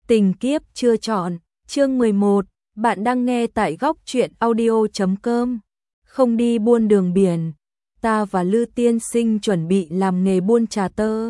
Tình kiếp chưa chọn, chương 11, bạn đang nghe tại góc truyện audio.com. Không đi buôn đường biển, ta và Lư tiên sinh chuẩn bị làm nghề buôn trà tơ.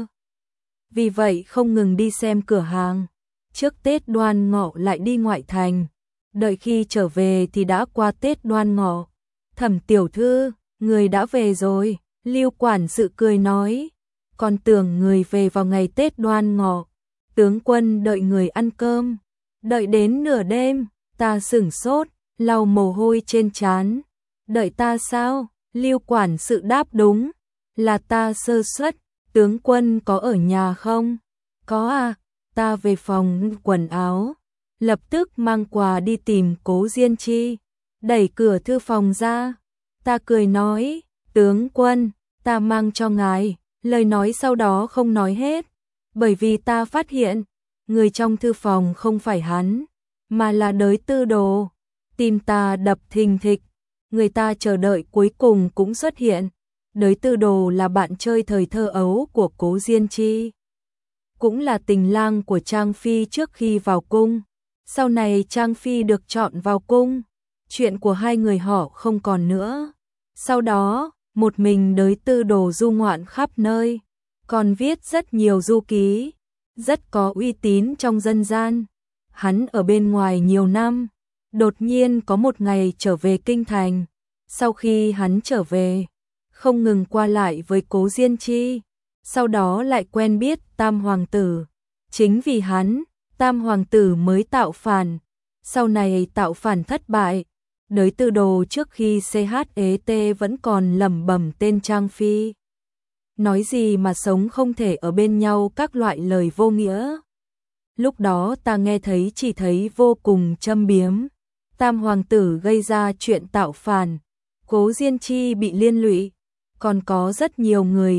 Vì vậy không ngừng đi xem cửa hàng. Trước Tết Đoan Ngọ lại đi ngoại thành. Đợi khi trở về thì đã qua Tết Đoan Ngọ. Thẩm tiểu thư, người đã về rồi, Lưu quản sự cười nói. Còn tưởng người về vào ngày Tết Đoan Ngọ. Tướng quân đợi người ăn cơm. Đợi đến nửa đêm, ta sửng sốt, lau mồ hôi trên trán. Đợi ta sao? Lưu quản sự đáp đúng. Là ta sơ suất, tướng quân có ở nhà không? Có à, ta về phòng quần áo. Lập tức mang quà đi tìm Cố Diên Chi. Đẩy cửa thư phòng ra. Ta cười nói, tướng quân, ta mang cho ngài. Lời nói sau đó không nói hết. Bởi vì ta phát hiện, người trong thư phòng không phải hắn, mà là Đới Tư Đồ. Tim ta đập thình thịch, người ta chờ đợi cuối cùng cũng xuất hiện. Đới Tư Đồ là bạn chơi thời thơ ấu của Cố Diên Chi. Cũng là tình lang của Trang Phi trước khi vào cung. Sau này Trang Phi được chọn vào cung. Chuyện của hai người họ không còn nữa. Sau đó, một mình Đới Tư Đồ du ngoạn khắp nơi. Còn viết rất nhiều du ký, rất có uy tín trong dân gian. Hắn ở bên ngoài nhiều năm, đột nhiên có một ngày trở về kinh thành. Sau khi hắn trở về, không ngừng qua lại với Cố Diên Chi, sau đó lại quen biết Tam Hoàng tử. Chính vì hắn, Tam Hoàng tử mới tạo phản. Sau này tạo phản thất bại, Đới Tư Đồ trước khi CHET vẫn còn lẩm bẩm tên Trang Phi. Nói gì mà sống không thể ở bên nhau, các loại lời vô nghĩa. Lúc đó ta nghe thấy chỉ thấy vô cùng châm biếm. Tam Hoàng tử gây ra chuyện tạo phản, Cố Diên Chi bị liên lụy. Còn có rất nhiều người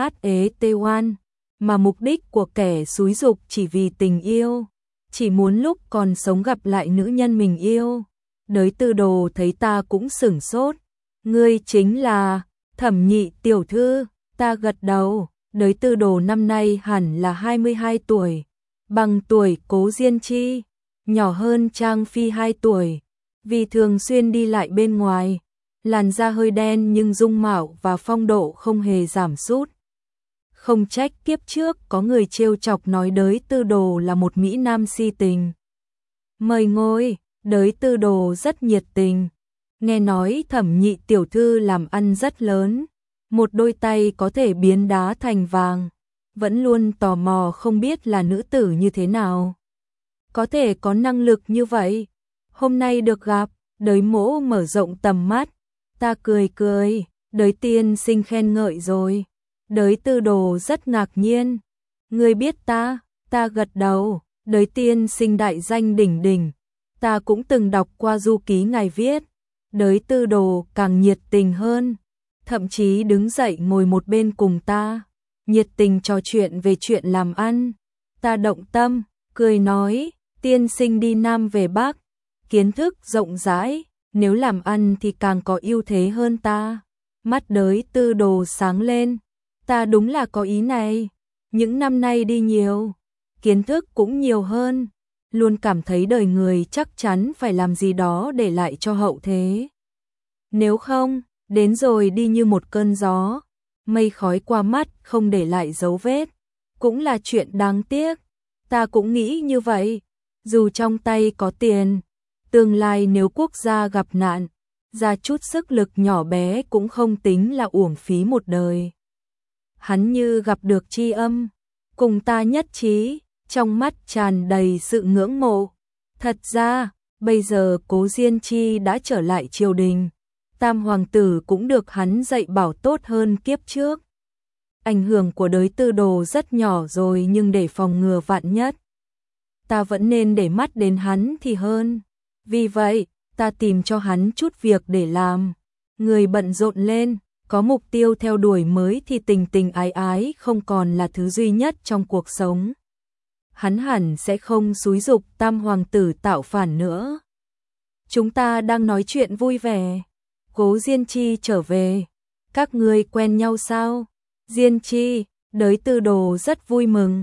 CHET1, mà mục đích của kẻ xúi giục chỉ vì tình yêu. Chỉ muốn lúc còn sống gặp lại nữ nhân mình yêu. Đới Tư Đồ thấy ta cũng sửng sốt. Ngươi chính là Thẩm Nhị tiểu thư. Ta gật đầu. Đới Tư Đồ năm nay hẳn là 22 tuổi, bằng tuổi Cố Diên Chi, nhỏ hơn Trang Phi 2 tuổi. Vì thường xuyên đi lại bên ngoài, làn da hơi đen nhưng dung mạo và phong độ không hề giảm sút. Không trách kiếp trước có người trêu chọc nói Đới Tư Đồ là một mỹ nam si tình. Mời ngồi. Đới Tư Đồ rất nhiệt tình. Nghe nói Thẩm Nhị tiểu thư làm ăn rất lớn, một đôi tay có thể biến đá thành vàng. Vẫn luôn tò mò không biết là nữ tử như thế nào, có thể có năng lực như vậy. Hôm nay được gặp, Đới mỗ mở rộng tầm mắt. Ta cười cười, Đới tiên sinh khen ngợi rồi. Đới Tư Đồ rất ngạc nhiên. Ngươi biết ta? Ta gật đầu. Đới tiên sinh đại danh đỉnh đỉnh, ta cũng từng đọc qua du ký ngài viết. Đới Tư Đồ càng nhiệt tình hơn, thậm chí đứng dậy ngồi một bên cùng ta, nhiệt tình trò chuyện về chuyện làm ăn. Ta động tâm, cười nói, tiên sinh đi Nam về Bắc, kiến thức rộng rãi, nếu làm ăn thì càng có ưu thế hơn ta. Mắt Đới Tư Đồ sáng lên, ta đúng là có ý này. Những năm nay đi nhiều, kiến thức cũng nhiều hơn, luôn cảm thấy đời người chắc chắn phải làm gì đó để lại cho hậu thế. Nếu không, đến rồi đi như một cơn gió, mây khói qua mắt không để lại dấu vết, cũng là chuyện đáng tiếc. Ta cũng nghĩ như vậy, dù trong tay có tiền, tương lai nếu quốc gia gặp nạn, ra chút sức lực nhỏ bé cũng không tính là uổng phí một đời. Hắn như gặp được tri âm, cùng ta nhất trí, trong mắt tràn đầy sự ngưỡng mộ. Thật ra, bây giờ Cố Diên Chi đã trở lại triều đình. Tam Hoàng tử cũng được hắn dạy bảo tốt hơn kiếp trước. Ảnh hưởng của Đới Tư Đồ rất nhỏ rồi, nhưng để phòng ngừa vạn nhất, ta vẫn nên để mắt đến hắn thì hơn. Vì vậy, ta tìm cho hắn chút việc để làm. Người bận rộn lên, có mục tiêu theo đuổi mới thì tình tình ái ái không còn là thứ duy nhất trong cuộc sống. Hắn hẳn sẽ không xúi giục Tam Hoàng tử tạo phản nữa. Chúng ta đang nói chuyện vui vẻ. Cố Diên Chi trở về. Các ngươi quen nhau sao? Diên Chi, Đới Tư Đồ rất vui mừng.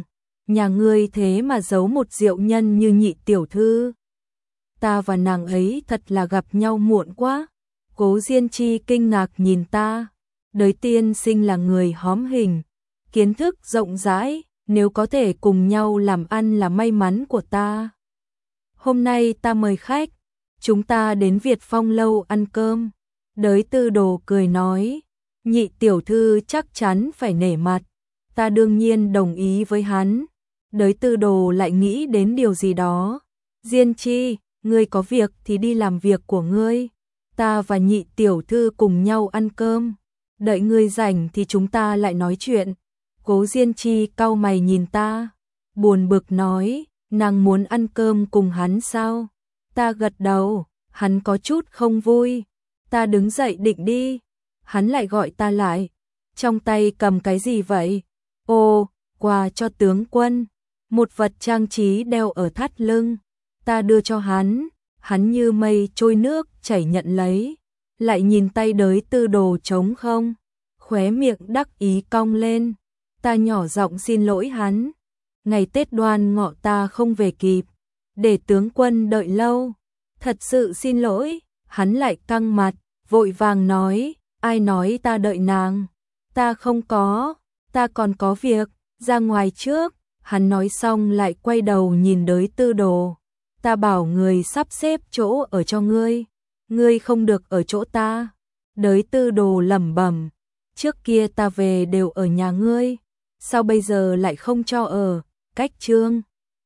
nhà ngươi thế mà giấu một diệu nhân như Nhị tiểu thư. Ta và nàng ấy thật là gặp nhau muộn quá. Cố Diên Chi kinh ngạc nhìn ta. Đới tiên sinh là người hóm hình, kiến thức rộng rãi, nếu có thể cùng nhau làm ăn là may mắn của ta. Hôm nay ta mời khách, chúng ta đến Việt Phong lâu ăn cơm. Đới Tư Đồ cười nói, Nhị tiểu thư chắc chắn phải nể mặt. Ta đương nhiên đồng ý với hắn. Đới Tư Đồ lại nghĩ đến điều gì đó. Diên Chi, ngươi có việc thì đi làm việc của ngươi. Ta và Nhị tiểu thư cùng nhau ăn cơm. Đợi ngươi rảnh thì chúng ta lại nói chuyện. Cố Diên Chi cau mày nhìn ta, buồn bực nói, nàng muốn ăn cơm cùng hắn sao? Ta gật đầu, hắn có chút không vui. Ta đứng dậy định đi, hắn lại gọi ta lại. Trong tay cầm cái gì vậy? Ồ, quà cho tướng quân, một vật trang trí đeo ở thắt lưng. Ta đưa cho hắn như mây trôi nước chảy nhận lấy, lại nhìn tay Đới Tư Đồ trống không, khóe miệng đắc ý cong lên. Ta nhỏ giọng xin lỗi hắn, ngày Tết Đoan Ngọ ta không về kịp, để tướng quân đợi lâu, thật sự xin lỗi. Hắn lại căng mặt, vội vàng nói, ai nói ta đợi nàng, ta không có, ta còn có việc, ra ngoài trước. Hắn nói xong lại quay đầu nhìn Đới Tư Đồ, ta bảo người sắp xếp chỗ ở cho ngươi không được ở chỗ ta. Đới Tư Đồ lẩm bẩm, trước kia ta về đều ở nhà ngươi, sao bây giờ lại không cho ở? Cách Trương